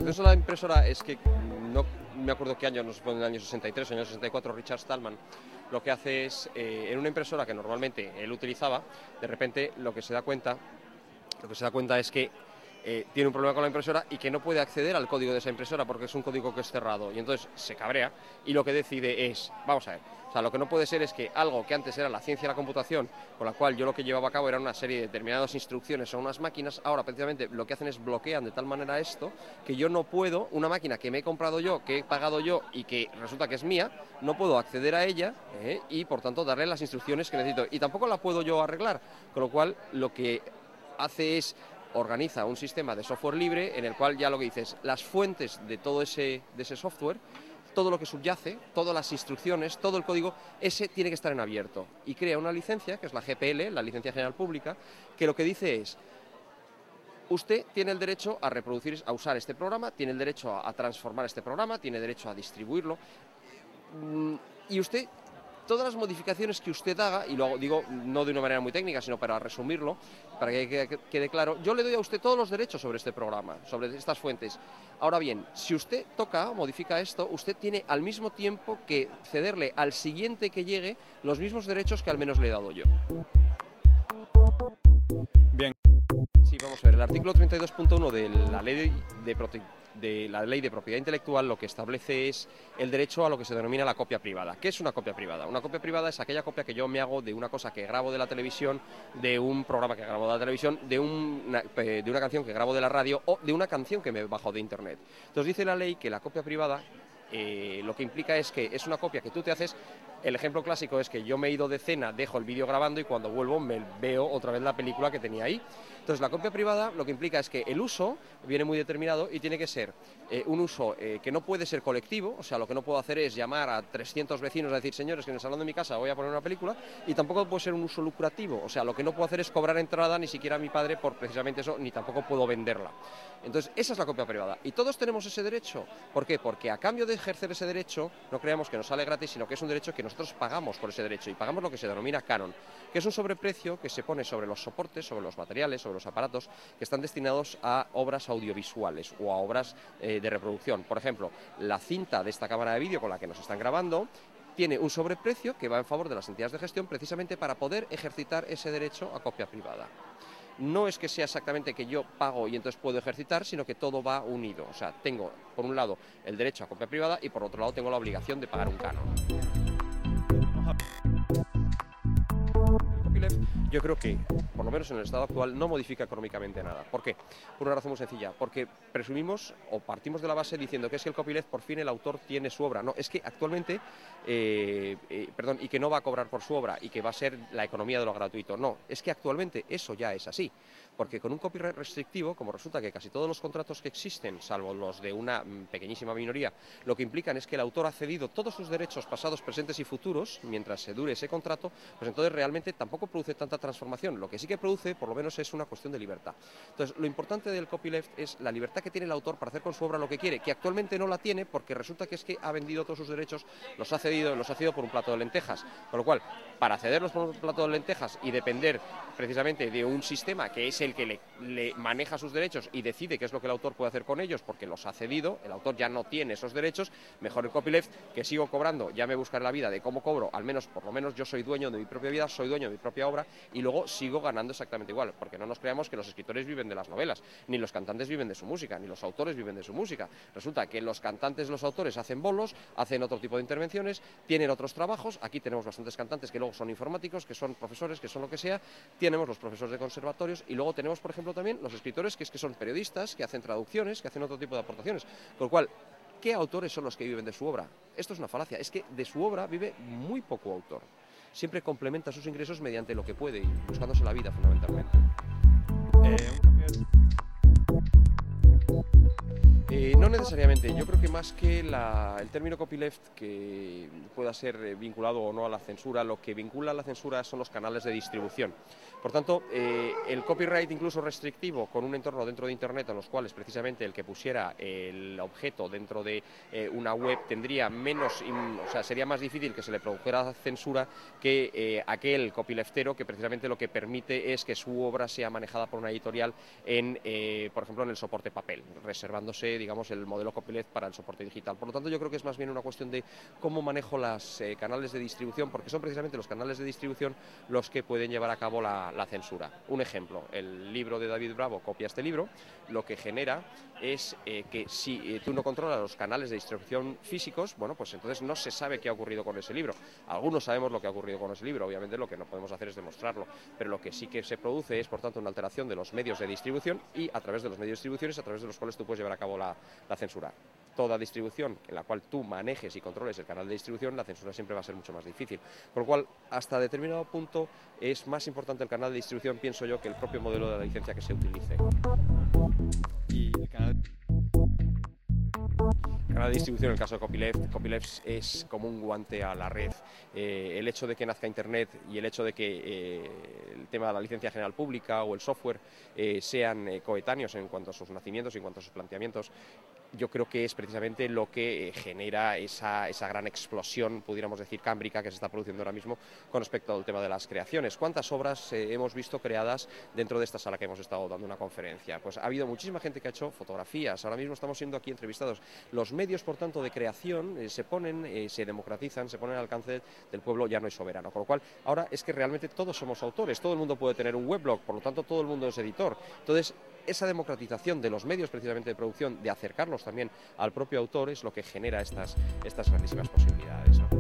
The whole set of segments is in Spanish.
pretensión de la impresora es que, no me acuerdo qué año, no sé, en el año 63 o en el año 64, Richard Stallman lo que hace es, en una impresora que normalmente él utilizaba, de repente lo que se da cuenta es que tiene un problema con la impresora y que no puede acceder al código de esa impresora porque es un código que es cerrado, y entonces se cabrea y lo que decide es, vamos a ver, o sea, lo que no puede ser es que algo que antes era la ciencia de la computación, con la cual yo lo que llevaba a cabo era una serie de determinadas instrucciones a unas máquinas, ahora precisamente lo que hacen es bloquean de tal manera esto que yo no puedo, una máquina que me he comprado yo, que he pagado yo y que resulta que es mía, no puedo acceder a ella y por tanto darle las instrucciones que necesito, y tampoco la puedo yo arreglar, con lo cual lo que hace es organiza un sistema de software libre en el cual ya lo que dices, las fuentes de todo ese software, todo lo que subyace, todas las instrucciones, todo el código, ese tiene que estar en abierto. Y crea una licencia, que es la GPL, la Licencia General Pública, que lo que dice es, usted tiene el derecho a reproducir, a usar este programa, tiene el derecho a transformar este programa, tiene derecho a distribuirlo, y usted, todas las modificaciones que usted haga, y lo digo no de una manera muy técnica, sino para resumirlo, para que quede claro, yo le doy a usted todos los derechos sobre este programa, sobre estas fuentes. Ahora bien, si usted toca o modifica esto, usted tiene al mismo tiempo que cederle al siguiente que llegue los mismos derechos que al menos le he dado yo. Bien. Sí, vamos a ver, el artículo 32.1 de la Ley de Propiedad Intelectual lo que establece es el derecho a lo que se denomina la copia privada. ¿Qué es una copia privada? Una copia privada es aquella copia que yo me hago de una cosa que grabo de la televisión, de un programa que grabo de la televisión, de una canción que grabo de la radio o de una canción que me bajo de internet. Entonces dice la ley que la copia privada lo que implica es que es una copia que tú te haces. El ejemplo clásico es que yo me he ido de cena, dejo el vídeo grabando y cuando vuelvo me veo otra vez la película que tenía ahí. Entonces la copia privada lo que implica es que el uso viene muy determinado y tiene que ser un uso que no puede ser colectivo, o sea, lo que no puedo hacer es llamar a 300 vecinos a decir, señores, que en el salón de mi casa voy a poner una película, y tampoco puede ser un uso lucrativo, o sea, lo que no puedo hacer es cobrar entrada ni siquiera a mi padre por precisamente eso, ni tampoco puedo venderla. Entonces esa es la copia privada y todos tenemos ese derecho. ¿Por qué? Porque a cambio de ejercer ese derecho no creamos que nos sale gratis, sino que es un derecho que nosotros pagamos por ese derecho y pagamos lo que se denomina canon, que es un sobreprecio que se pone sobre los soportes, sobre los materiales, sobre los aparatos que están destinados a obras audiovisuales o a obras de reproducción. Por ejemplo, la cinta de esta cámara de vídeo con la que nos están grabando tiene un sobreprecio que va en favor de las entidades de gestión precisamente para poder ejercitar ese derecho a copia privada. No es que sea exactamente que yo pago y entonces puedo ejercitar, sino que todo va unido. O sea, tengo por un lado el derecho a copia privada y por otro lado tengo la obligación de pagar un canon. Yo creo que, por lo menos en el estado actual, no modifica económicamente nada. ¿Por qué? Por una razón muy sencilla. Porque presumimos o partimos de la base diciendo que es que el copyleft por fin el autor tiene su obra. No, es que actualmente, y que no va a cobrar por su obra y que va a ser la economía de lo gratuito. No, es que actualmente eso ya es así. Porque con un copyright restrictivo, como resulta que casi todos los contratos que existen, salvo los de una pequeñísima minoría, lo que implican es que el autor ha cedido todos sus derechos pasados, presentes y futuros, mientras se dure ese contrato, pues entonces realmente tampoco produce tanta transformación. Lo que sí que produce, por lo menos, es una cuestión de libertad. Entonces, lo importante del copyleft es la libertad que tiene el autor para hacer con su obra lo que quiere, que actualmente no la tiene porque resulta que es que ha vendido todos sus derechos, los ha cedido por un plato de lentejas. Con lo cual, para cederlos por un plato de lentejas y depender precisamente de un sistema que es el que le maneja sus derechos y decide qué es lo que el autor puede hacer con ellos porque los ha cedido, el autor ya no tiene esos derechos, mejor el copyleft, que sigo cobrando, ya me buscaré la vida de cómo cobro, al menos, por lo menos yo soy dueño de mi propia vida, soy dueño de mi propia obra y luego sigo ganando exactamente igual, porque no nos creamos que los escritores viven de las novelas, ni los cantantes viven de su música, ni los autores viven de su música. Resulta que los cantantes, los autores hacen bolos, hacen otro tipo de intervenciones, tienen otros trabajos, aquí tenemos bastantes cantantes que luego son informáticos, que son profesores, que son lo que sea, tenemos los profesores de conservatorios y luego tenemos, por ejemplo, también los escritores que son periodistas, que hacen traducciones, que hacen otro tipo de aportaciones, con lo cual, ¿qué autores son los que viven de su obra? Esto es una falacia, es que de su obra vive muy poco autor. Siempre complementa sus ingresos mediante lo que puede y buscándose la vida fundamentalmente. No necesariamente, yo creo que más que el término copyleft que pueda ser vinculado o no a la censura, lo que vincula a la censura son los canales de distribución. Por tanto, el copyright incluso restrictivo con un entorno dentro de Internet en los cuales precisamente el que pusiera el objeto dentro de una web tendría menos, o sea, sería más difícil que se le produjera censura que aquel copyleftero que precisamente lo que permite es que su obra sea manejada por una editorial por ejemplo, en el soporte papel. reservándose, digamos, el modelo copyleft para el soporte digital. Por lo tanto, yo creo que es más bien una cuestión de cómo manejo los canales de distribución, porque son precisamente los canales de distribución los que pueden llevar a cabo la censura. Un ejemplo, el libro de David Bravo copia este libro, lo que genera es que si tú no controlas los canales de distribución físicos, bueno, pues entonces no se sabe qué ha ocurrido con ese libro. Algunos sabemos lo que ha ocurrido con ese libro, obviamente lo que no podemos hacer es demostrarlo, pero lo que sí que se produce es, por tanto, una alteración de los medios de distribución y a través de los medios de distribución es a través de los cuales tú puedes llevar a cabo la censura. Toda distribución en la cual tú manejes y controles el canal de distribución, la censura siempre va a ser mucho más difícil. Con lo cual, hasta determinado punto, es más importante el canal de distribución, pienso yo, que el propio modelo de la licencia que se utilice. Y el canal de distribución, en el caso de Copyleft es como un guante a la red. El hecho de que nazca Internet y el hecho de que el tema de la licencia general pública o el software sean coetáneos en cuanto a sus nacimientos y en cuanto a sus planteamientos, yo creo que es precisamente lo que genera esa gran explosión, pudiéramos decir, cámbrica que se está produciendo ahora mismo con respecto al tema de las creaciones. ¿Cuántas obras hemos visto creadas dentro de esta sala que hemos estado dando una conferencia? Pues ha habido muchísima gente que ha hecho fotografías, ahora mismo estamos siendo aquí entrevistados. Los medios, por tanto, de creación se democratizan, se ponen al alcance del pueblo llano y soberano. Con lo cual, ahora es que realmente todos somos autores, todo el mundo puede tener un weblog, por lo tanto todo el mundo es editor. Entonces, esa democratización de los medios precisamente de producción, de acercarlos también al propio autor, es lo que genera estas grandísimas posibilidades, ¿no?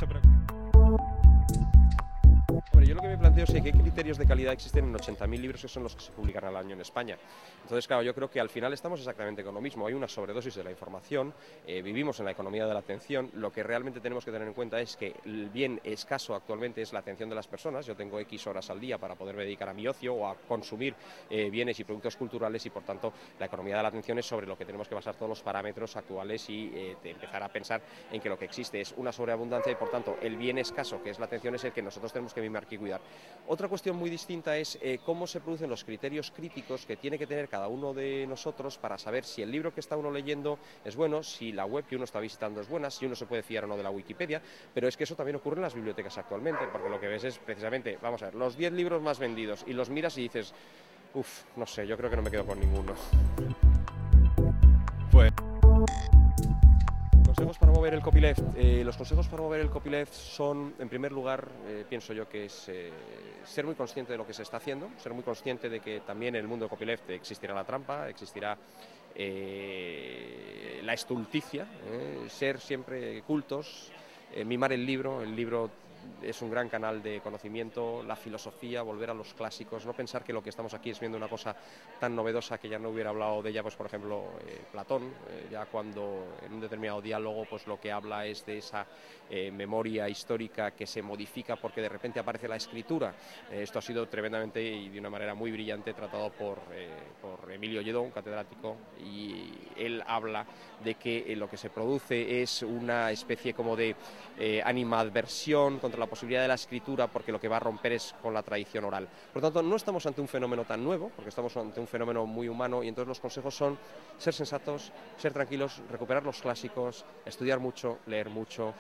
Hombre, yo lo que me planteo es qué criterios de calidad existen en 80.000 libros que son los que se publican al año en España. Entonces, claro, yo creo que al final estamos exactamente con lo mismo. Hay una sobredosis de la información, vivimos en la economía de la atención. Lo que realmente tenemos que tener en cuenta es que el bien escaso actualmente es la atención de las personas. Yo tengo X horas al día para poderme dedicar a mi ocio o a consumir bienes y productos culturales y, por tanto, la economía de la atención es sobre lo que tenemos que basar todos los parámetros actuales y de empezar a pensar en que lo que existe es una sobreabundancia y, por tanto, el bien escaso, que es la atención, es el que nosotros tenemos que mimar y cuidar. Otra cuestión muy distinta es cómo se producen los criterios críticos que tiene que tener cada uno de nosotros para saber si el libro que está uno leyendo es bueno, si la web que uno está visitando es buena, si uno se puede fiar o no de la Wikipedia, pero es que eso también ocurre en las bibliotecas actualmente, porque lo que ves es precisamente, vamos a ver, los 10 libros más vendidos y los miras y dices, uff, no sé, yo creo que no me quedo con ninguno. Pues Consejos para mover el copyleft. Los consejos para mover el copyleft son, en primer lugar, pienso yo que es ser muy consciente de lo que se está haciendo, ser muy consciente de que también en el mundo del copyleft existirá la trampa, existirá la estulticia, ser siempre cultos, mimar el libro es un gran canal de conocimiento, la filosofía, volver a los clásicos, no pensar que lo que estamos aquí es viendo una cosa tan novedosa que ya no hubiera hablado de ella, pues por ejemplo, Platón, ya cuando en un determinado diálogo pues lo que habla es de esa memoria histórica que se modifica porque de repente aparece la escritura. Esto ha sido tremendamente y de una manera muy brillante tratado por Emilio Lledó, un catedrático, y él habla de que lo que se produce es una especie como de animadversión contra la posibilidad de la escritura, porque lo que va a romper es con la tradición oral. Por lo tanto, no estamos ante un fenómeno tan nuevo, porque estamos ante un fenómeno muy humano, y entonces los consejos son ser sensatos, ser tranquilos, recuperar los clásicos, estudiar mucho, leer mucho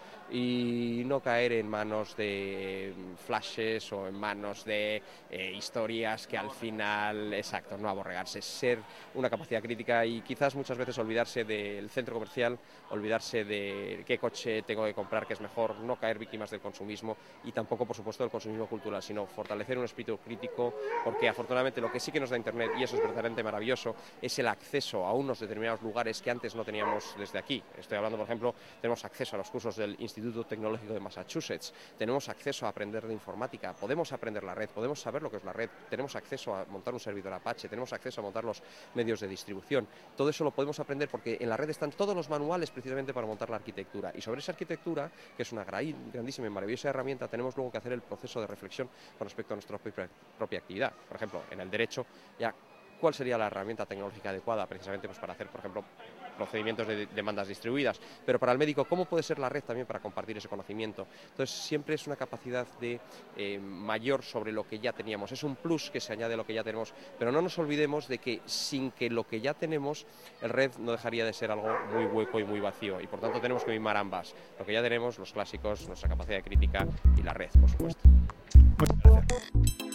y no caer en manos de flashes o en manos de historias que al final, exacto, no aborregarse, ser una capacidad crítica y quizás muchas veces olvidarse del centro comercial, olvidarse de qué coche tengo que comprar que es mejor, no caer víctimas del consumismo y tampoco, por supuesto, del consumismo cultural, sino fortalecer un espíritu crítico, porque afortunadamente lo que sí que nos da Internet, y eso es verdaderamente maravilloso, es el acceso a unos determinados lugares que antes no teníamos desde aquí. Estoy hablando, por ejemplo, tenemos acceso a los cursos del Instituto Tecnológico de Massachusetts, tenemos acceso a aprender de informática, podemos aprender la red, podemos saber lo que es la red, tenemos acceso a montar un servidor Apache, tenemos acceso a montar los medios de distribución. Todo eso lo podemos aprender porque en la red están todos los manuales precisamente para montar la arquitectura, y sobre esa arquitectura, que es una grandísima y maravillosa herramienta, tenemos luego que hacer el proceso de reflexión con respecto a nuestra propia actividad. Por ejemplo, en el derecho, ya ¿cuál sería la herramienta tecnológica adecuada precisamente pues para hacer, por ejemplo, procedimientos de demandas distribuidas? Pero para el médico, ¿cómo puede ser la red también para compartir ese conocimiento? Entonces, siempre es una capacidad de mayor sobre lo que ya teníamos. Es un plus que se añade a lo que ya tenemos, pero no nos olvidemos de que sin que lo que ya tenemos, el red no dejaría de ser algo muy hueco y muy vacío. Y por tanto tenemos que mimar ambas. Lo que ya tenemos, los clásicos, nuestra capacidad de crítica y la red, por supuesto. muchas gracias.